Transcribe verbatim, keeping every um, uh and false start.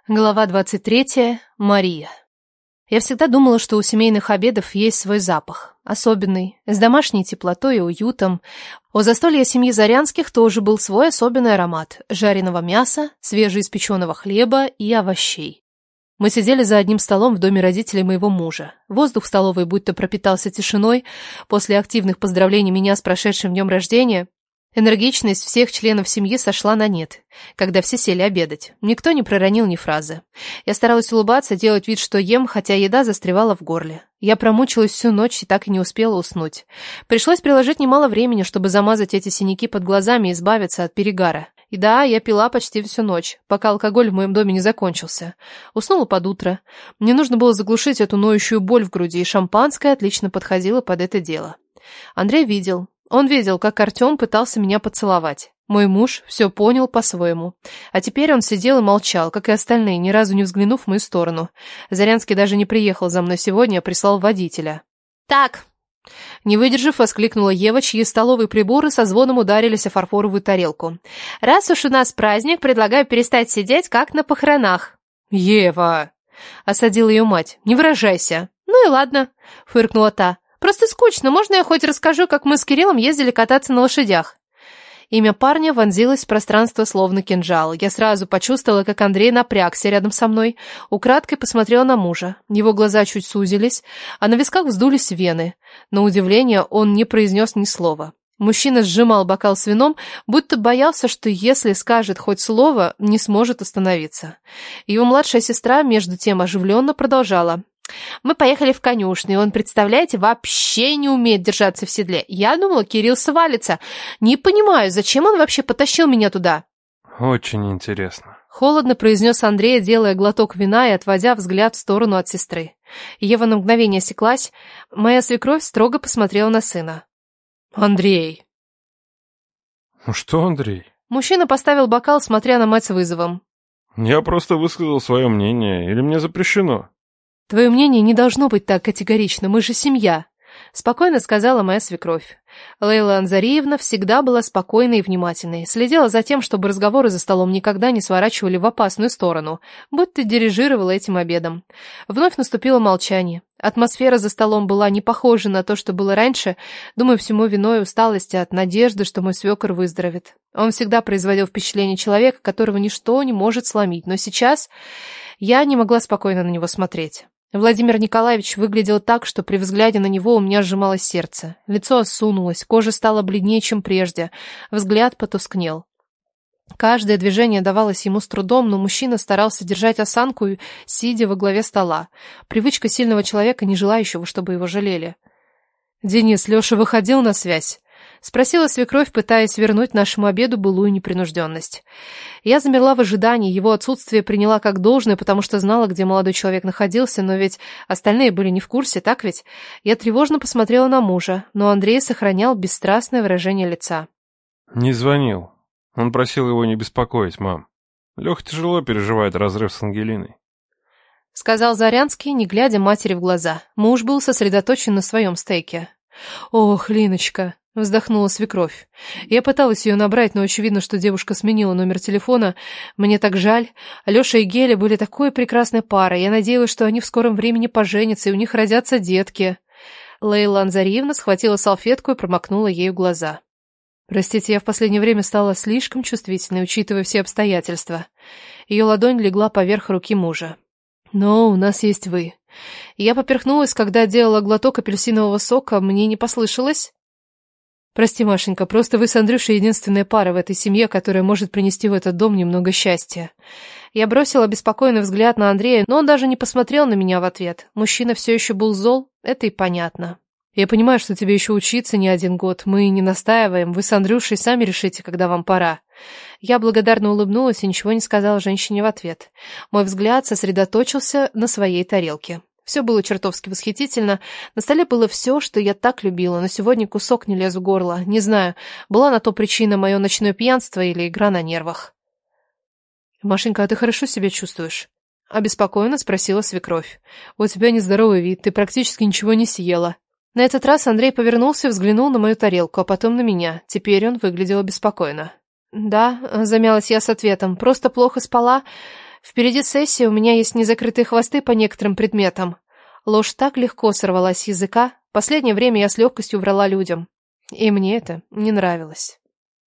Глава двадцать третья. Мария. Я всегда думала, что у семейных обедов есть свой запах, особенный, с домашней теплотой и уютом. У застолья семьи Зарянских тоже был свой особенный аромат жареного мяса, свежеиспеченного хлеба и овощей. Мы сидели за одним столом в доме родителей моего мужа. Воздух в столовой будто пропитался тишиной. После активных поздравлений меня с прошедшим днем рождения энергичность всех членов семьи сошла на нет, когда все сели обедать. Никто не проронил ни фразы. Я старалась улыбаться, делать вид, что ем, хотя еда застревала в горле. Я промучилась всю ночь и так и не успела уснуть. Пришлось приложить немало времени, чтобы замазать эти синяки под глазами и избавиться от перегара. И да, я пила почти всю ночь, пока алкоголь в моем доме не закончился. Уснула под утро. Мне нужно было заглушить эту ноющую боль в груди, и шампанское отлично подходило под это дело. Андрей видел. Он видел, как Артем пытался меня поцеловать. Мой муж все понял по-своему. А теперь он сидел и молчал, как и остальные, ни разу не взглянув в мою сторону. Зарянский даже не приехал за мной сегодня, а прислал водителя. «Так!» Не выдержав, воскликнула Ева, чьи столовые приборы со звоном ударились о фарфоровую тарелку. «Раз уж у нас праздник, предлагаю перестать сидеть, как на похоронах». «Ева!» — осадила ее мать. «Не выражайся». «Ну и ладно», — фыркнула та. «Просто скучно. Можно я хоть расскажу, как мы с Кириллом ездили кататься на лошадях?» Имя парня вонзилось в пространство словно кинжал. Я сразу почувствовала, как Андрей напрягся рядом со мной. Украдкой посмотрела на мужа. Его глаза чуть сузились, а на висках вздулись вены. На удивление он не произнес ни слова. Мужчина сжимал бокал с вином, будто боялся, что если скажет хоть слово, не сможет остановиться. Его младшая сестра, между тем, оживленно продолжала. «Мы поехали в конюшню, и он, представляете, вообще не умеет держаться в седле. Я думала, Кирилл свалится. Не понимаю, зачем он вообще потащил меня туда?» «Очень интересно», — холодно произнес Андрей, делая глоток вина и отводя взгляд в сторону от сестры. Ева на мгновение осеклась. Моя свекровь строго посмотрела на сына. «Андрей!» «Ну что, Андрей?» Мужчина поставил бокал, смотря на мать с вызовом. «Я просто высказал свое мнение. Или мне запрещено?» «Твое мнение не должно быть так категорично, мы же семья», — спокойно сказала моя свекровь. Лейла Анзариевна всегда была спокойной и внимательной, следила за тем, чтобы разговоры за столом никогда не сворачивали в опасную сторону, будто дирижировала этим обедом. Вновь наступило молчание. Атмосфера за столом была не похожа на то, что было раньше, думаю, всему виной усталости от надежды, что мой свекор выздоровеет. Он всегда производил впечатление человека, которого ничто не может сломить, но сейчас я не могла спокойно на него смотреть. Владимир Николаевич выглядел так, что при взгляде на него у меня сжималось сердце. Лицо осунулось, кожа стала бледнее, чем прежде, взгляд потускнел. Каждое движение давалось ему с трудом, но мужчина старался держать осанку, сидя во главе стола. Привычка сильного человека, не желающего, чтобы его жалели. «Денис, Леша выходил на связь?» — спросила свекровь, пытаясь вернуть нашему обеду былую непринужденность. Я замерла в ожидании, его отсутствие приняла как должное, потому что знала, где молодой человек находился, но ведь остальные были не в курсе, так ведь? Я тревожно посмотрела на мужа, но Андрей сохранял бесстрастное выражение лица. «Не звонил. Он просил его не беспокоить, мам. Леха тяжело переживает разрыв с Ангелиной», — сказал Зарянский, не глядя матери в глаза. Муж был сосредоточен на своем стейке. «Ох, Линочка!» — вздохнула свекровь. Я пыталась ее набрать, но очевидно, что девушка сменила номер телефона. Мне так жаль. Леша и Геля были такой прекрасной парой. Я надеялась, что они в скором времени поженятся, и у них родятся детки. Лейла Анзариевна схватила салфетку и промокнула ею глаза. «Простите, я в последнее время стала слишком чувствительной, учитывая все обстоятельства». Ее ладонь легла поверх руки мужа. «Но у нас есть вы». Я поперхнулась, когда делала глоток апельсинового сока. Мне не послышалось? «Прости, Машенька, просто вы с Андрюшей единственная пара в этой семье, которая может принести в этот дом немного счастья». Я бросила беспокойный взгляд на Андрея, но он даже не посмотрел на меня в ответ. Мужчина все еще был зол, это и понятно. «Я понимаю, что тебе еще учиться не один год. Мы не настаиваем. Вы с Андрюшей сами решите, когда вам пора». Я благодарно улыбнулась и ничего не сказала женщине в ответ. Мой взгляд сосредоточился на своей тарелке. Все было чертовски восхитительно. На столе было все, что я так любила, но сегодня кусок не лез в горло. Не знаю, была на то причина мое ночное пьянство или игра на нервах. «Машенька, а ты хорошо себя чувствуешь?» — обеспокоенно спросила свекровь. «У тебя нездоровый вид, ты практически ничего не съела». На этот раз Андрей повернулся и взглянул на мою тарелку, а потом на меня. Теперь он выглядел обеспокоенно. «Да», — замялась я с ответом, — «просто плохо спала. Впереди сессия, у меня есть незакрытые хвосты по некоторым предметам. Ложь так легко сорвалась с языка. Последнее время я с легкостью врала людям. И мне это не нравилось.